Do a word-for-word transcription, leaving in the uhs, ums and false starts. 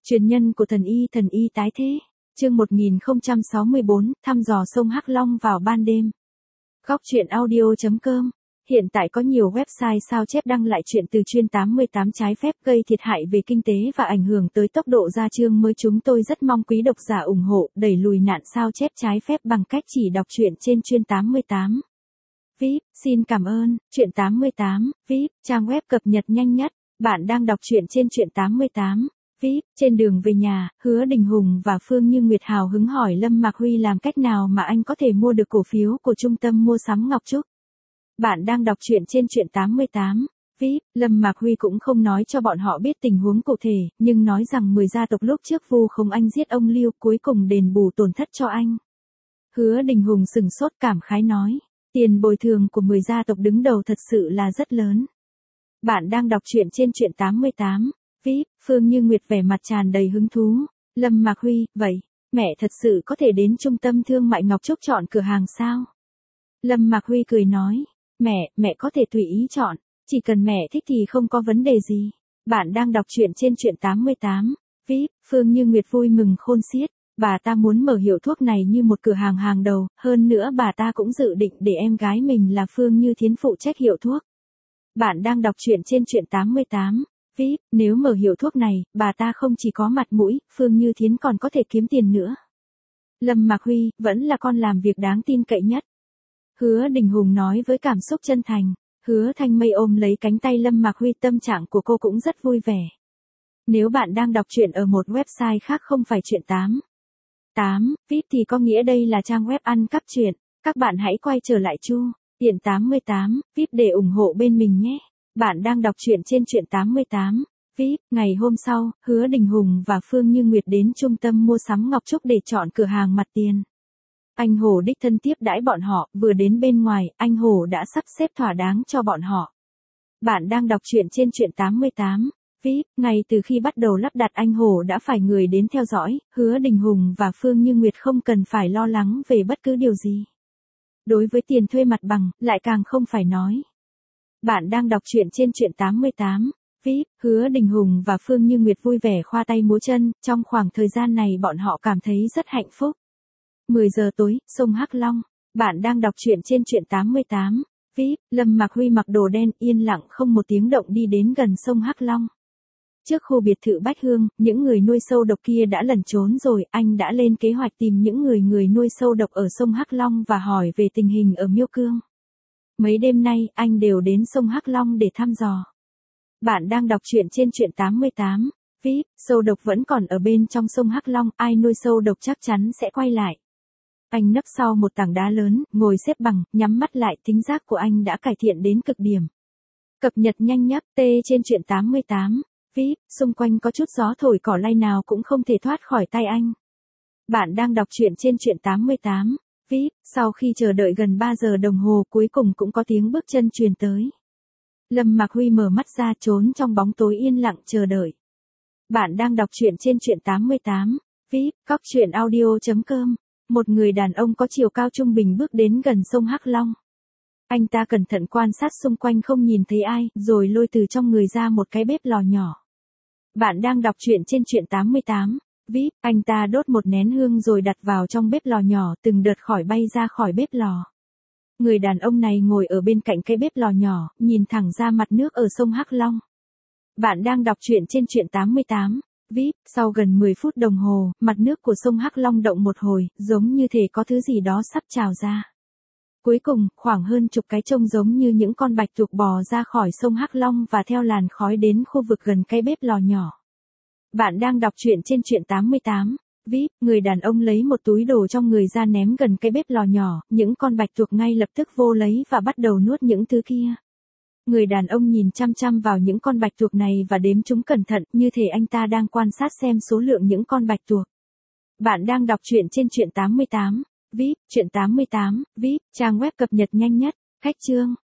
Truyền nhân của thần y thần y tái thế. Chương một nghìn không trăm sáu mươi bốn, thăm dò sông Hắc Long vào ban đêm. Góc truyện audio chấm com. Hiện tại có nhiều website sao chép đăng lại chuyện từ chuyên tám mươi tám trái phép gây thiệt hại về kinh tế và ảnh hưởng tới tốc độ ra chương mới. Chúng tôi rất mong quý độc giả ủng hộ đẩy lùi nạn sao chép trái phép bằng cách chỉ đọc truyện trên chuyên tám mươi tám. vê i pê, xin cảm ơn. Truyện tám mươi tám, vê i pê, trang web cập nhật nhanh nhất. Bạn đang đọc truyện trên truyện tám mươi tám. vê i pê, trên đường về nhà, Hứa Đình Hùng và Phương Như Nguyệt hào hứng hỏi Lâm Mạc Huy làm cách nào mà anh có thể mua được cổ phiếu của trung tâm mua sắm Ngọc Trúc. Bạn đang đọc truyện trên truyện tám mươi tám. vê i pê, Lâm Mạc Huy cũng không nói cho bọn họ biết tình huống cụ thể, nhưng nói rằng mười gia tộc lúc trước vu khống anh giết ông Lưu cuối cùng đền bù tổn thất cho anh. Hứa Đình Hùng sừng sốt cảm khái nói, tiền bồi thường của mười gia tộc đứng đầu thật sự là rất lớn. Bạn đang đọc truyện trên truyện tám mươi tám. vê i pê, Phương Như Nguyệt vẻ mặt tràn đầy hứng thú. Lâm Mạc Huy, vậy, mẹ thật sự có thể đến trung tâm thương mại Ngọc Trúc chọn cửa hàng sao? Lâm Mạc Huy cười nói, mẹ, mẹ có thể tùy ý chọn, chỉ cần mẹ thích thì không có vấn đề gì. Bạn đang đọc truyện trên truyện tám mươi tám. vê i pê, Phương Như Nguyệt vui mừng khôn xiết. Bà ta muốn mở hiệu thuốc này như một cửa hàng hàng đầu, hơn nữa bà ta cũng dự định để em gái mình là Phương Như Thiến phụ trách hiệu thuốc. Bạn đang đọc truyện trên truyện tám mươi tám. vê i pê, nếu mở hiệu thuốc này, bà ta không chỉ có mặt mũi, Phương Như Thiến còn có thể kiếm tiền nữa. Lâm Mạc Huy, vẫn là con làm việc đáng tin cậy nhất. Hứa Đình Hùng nói với cảm xúc chân thành. Hứa Thanh Mây ôm lấy cánh tay Lâm Mạc Huy, tâm trạng của cô cũng rất vui vẻ. Nếu bạn đang đọc truyện ở một website khác không phải truyện tám mươi tám, vê i pê thì có nghĩa đây là trang web ăn cắp truyện. Các bạn hãy quay trở lại Chu Tiện tám mươi tám, vê i pê để ủng hộ bên mình nhé. Bạn đang đọc truyện trên truyện tám mươi tám. vê i pê, ngày hôm sau, Hứa Đình Hùng và Phương Như Nguyệt đến trung tâm mua sắm Ngọc Trúc để chọn cửa hàng mặt tiền. Anh Hồ đích thân tiếp đãi bọn họ, vừa đến bên ngoài, anh Hồ đã sắp xếp thỏa đáng cho bọn họ. Bạn đang đọc truyện trên truyện tám mươi tám. vê i pê, ngay từ khi bắt đầu lắp đặt anh Hồ đã phải người đến theo dõi, Hứa Đình Hùng và Phương Như Nguyệt không cần phải lo lắng về bất cứ điều gì. Đối với tiền thuê mặt bằng, lại càng không phải nói. Bạn đang đọc truyện trên truyện tám mươi tám. vê i pê, Hứa Đình Hùng và Phương Như Nguyệt vui vẻ khoa tay múa chân, trong khoảng thời gian này bọn họ cảm thấy rất hạnh phúc. mười giờ tối, sông Hắc Long. Bạn đang đọc truyện trên truyện tám mươi tám. vê i pê, Lâm Mạc Huy mặc đồ đen yên lặng không một tiếng động đi đến gần sông Hắc Long. Trước khu biệt thự Bách Hương, những người nuôi sâu độc kia đã lẩn trốn rồi, anh đã lên kế hoạch tìm những người người nuôi sâu độc ở sông Hắc Long và hỏi về tình hình ở Miêu Cương. Mấy đêm nay, anh đều đến sông Hắc Long để thăm dò. Bạn đang đọc truyện trên truyện tám mươi tám. vê i pê, sâu độc vẫn còn ở bên trong sông Hắc Long, ai nuôi sâu độc chắc chắn sẽ quay lại. Anh nấp sau một tảng đá lớn, ngồi xếp bằng, nhắm mắt lại, tính giác của anh đã cải thiện đến cực điểm. Cập nhật nhanh nhất T trên truyện tám mươi tám. vê i pê, xung quanh có chút gió thổi cỏ lay nào cũng không thể thoát khỏi tay anh. Bạn đang đọc truyện trên truyện tám mươi tám. vê i pê, sau khi chờ đợi gần ba giờ đồng hồ cuối cùng cũng có tiếng bước chân truyền tới. Lâm Mạc Huy mở mắt ra trốn trong bóng tối yên lặng chờ đợi. Bạn đang đọc truyện trên truyện tám mươi tám. vê i pê, góc truyện audio chấm com. Một người đàn ông có chiều cao trung bình bước đến gần sông Hắc Long. Anh ta cẩn thận quan sát xung quanh không nhìn thấy ai, rồi lôi từ trong người ra một cái bếp lò nhỏ. Bạn đang đọc truyện trên truyện tám mươi tám. vê i pê, anh ta đốt một nén hương rồi đặt vào trong bếp lò nhỏ, từng đợt khỏi bay ra khỏi bếp lò. Người đàn ông này ngồi ở bên cạnh cái bếp lò nhỏ, nhìn thẳng ra mặt nước ở sông Hắc Long. Bạn đang đọc truyện trên truyện tám mươi tám. vê i pê, sau gần mười phút đồng hồ, mặt nước của sông Hắc Long động một hồi, giống như thể có thứ gì đó sắp trào ra. Cuối cùng, khoảng hơn chục cái trông giống như những con bạch tuộc bò ra khỏi sông Hắc Long và theo làn khói đến khu vực gần cái bếp lò nhỏ. Bạn đang đọc truyện trên truyện tám mươi tám. vê i pê, người đàn ông lấy một túi đồ trong người ra ném gần cái bếp lò nhỏ, những con bạch tuộc ngay lập tức vô lấy và bắt đầu nuốt những thứ kia. Người đàn ông nhìn chăm chăm vào những con bạch tuộc này và đếm chúng cẩn thận, như thể anh ta đang quan sát xem số lượng những con bạch tuộc. Bạn đang đọc truyện trên truyện tám mươi tám. vê i pê, truyện tám mươi tám, vê i pê, trang web cập nhật nhanh nhất. Khách chương.